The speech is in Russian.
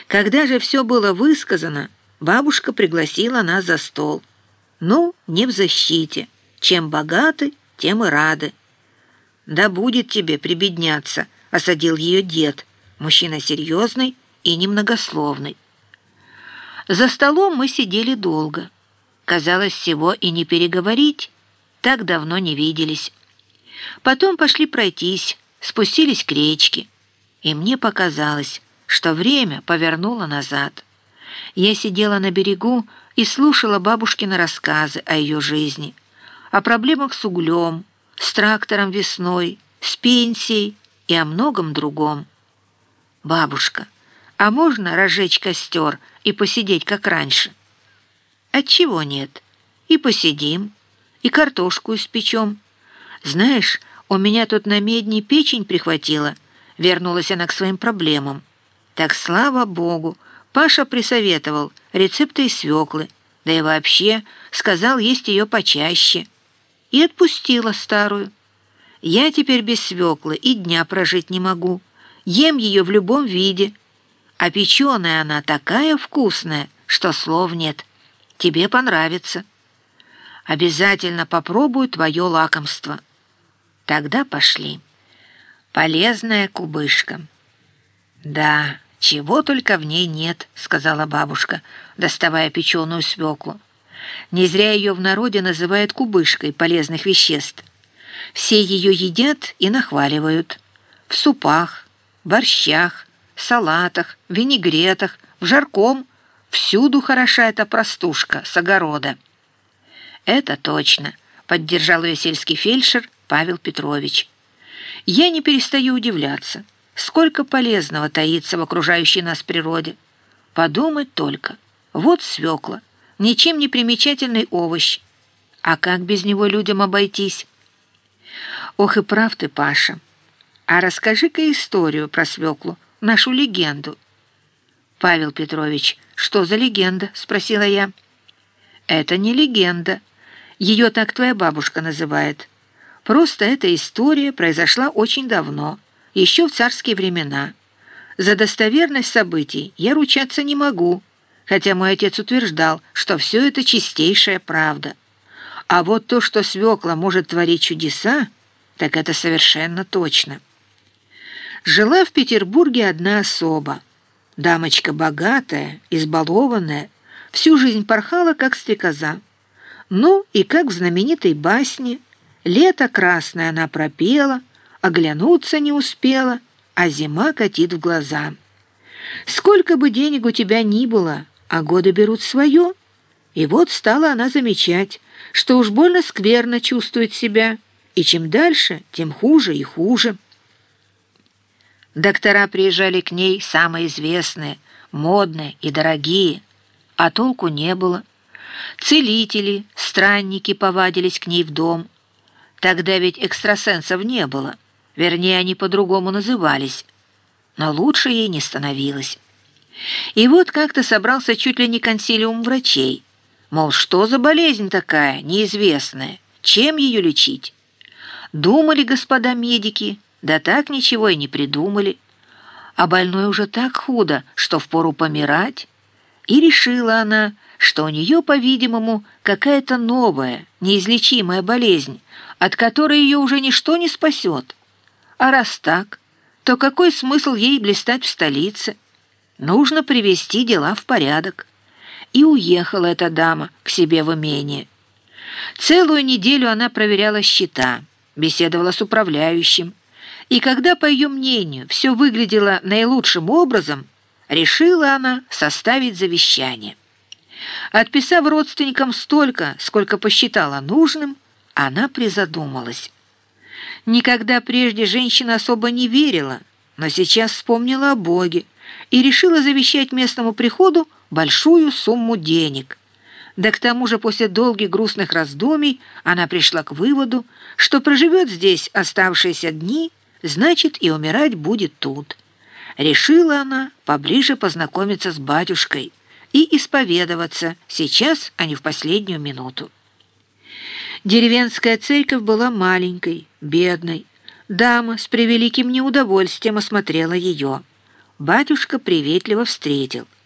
Когда же все было высказано, бабушка пригласила нас за стол. Ну, не в защите. Чем богаты, тем и рады. «Да будет тебе прибедняться», — осадил ее дед, мужчина серьезный и немногословный. За столом мы сидели долго. Казалось, всего и не переговорить. Так давно не виделись. Потом пошли пройтись, спустились к речке. И мне показалось, что время повернуло назад. Я сидела на берегу и слушала бабушкины рассказы о ее жизни, о проблемах с углем, с трактором весной, с пенсией и о многом другом. «Бабушка, а можно разжечь костер и посидеть, как раньше?» «Отчего нет? И посидим, и картошку испечем. Знаешь, у меня тут на медне печень прихватила». Вернулась она к своим проблемам. «Так, слава Богу, Паша присоветовал рецепты из свеклы, да и вообще сказал есть ее почаще. И отпустила старую. Я теперь без свеклы и дня прожить не могу. Ем ее в любом виде. А печеная она такая вкусная, что слов нет. Тебе понравится. Обязательно попробую твое лакомство». Тогда пошли. Полезная кубышка. «Да, чего только в ней нет», — сказала бабушка, доставая печеную свеклу. Не зря ее в народе называют кубышкой полезных веществ. Все ее едят и нахваливают. В супах, борщах, салатах, винегретах, в жарком всюду хороша эта простушка с огорода. «Это точно», — поддержал ее сельский фельдшер Павел Петрович. «Я не перестаю удивляться, сколько полезного таится в окружающей нас природе. Подумать только, вот свекла, ничем не примечательный овощ. А как без него людям обойтись?» «Ох и прав ты, Паша. А расскажи-ка историю про свеклу, нашу легенду». «Павел Петрович, что за легенда?» — спросила я. «Это не легенда. Ее так твоя бабушка называет. Просто эта история произошла очень давно, еще в царские времена. За достоверность событий я ручаться не могу, хотя мой отец утверждал, что все это чистейшая правда. А вот то, что свекла может творить чудеса, так это совершенно точно. Жила в Петербурге одна особа, дамочка богатая, избалованная, всю жизнь порхала, как стрекоза. Ну и как в знаменитой басне, лето красное она пропела, оглянуться не успела, а зима катит в глаза. Сколько бы денег у тебя ни было, а годы берут свое. И вот стала она замечать, что уж больно скверно чувствует себя, и чем дальше, тем хуже и хуже. Доктора приезжали к ней самые известные, модные и дорогие, а толку не было. Целители, странники повадились к ней в дом. Тогда ведь экстрасенсов не было, вернее, они по-другому назывались, но лучше ей не становилось. И вот как-то собрался чуть ли не консилиум врачей, мол, что за болезнь такая, неизвестная, чем ее лечить? Думали господа медики, да так ничего и не придумали. А больной уже так худо, что впору помирать. И решила она, что у нее, по-видимому, какая-то новая, неизлечимая болезнь, от которой ее уже ничто не спасет. А раз так, то какой смысл ей блистать в столице? Нужно привести дела в порядок. И уехала эта дама к себе в имение. Целую неделю она проверяла счета, беседовала с управляющим, и когда, по ее мнению, все выглядело наилучшим образом, решила она составить завещание. Отписав родственникам столько, сколько посчитала нужным, она призадумалась. Никогда прежде женщина особо не верила, но сейчас вспомнила о Боге и решила завещать местному приходу большую сумму денег. Да к тому же после долгих грустных раздумий она пришла к выводу, что проживет здесь оставшиеся дни, значит, и умирать будет тут. Решила она поближе познакомиться с батюшкой и исповедоваться сейчас, а не в последнюю минуту. Деревенская церковь была маленькой, бедной. Дама с превеликим неудовольствием осмотрела ее. Батюшка приветливо встретил.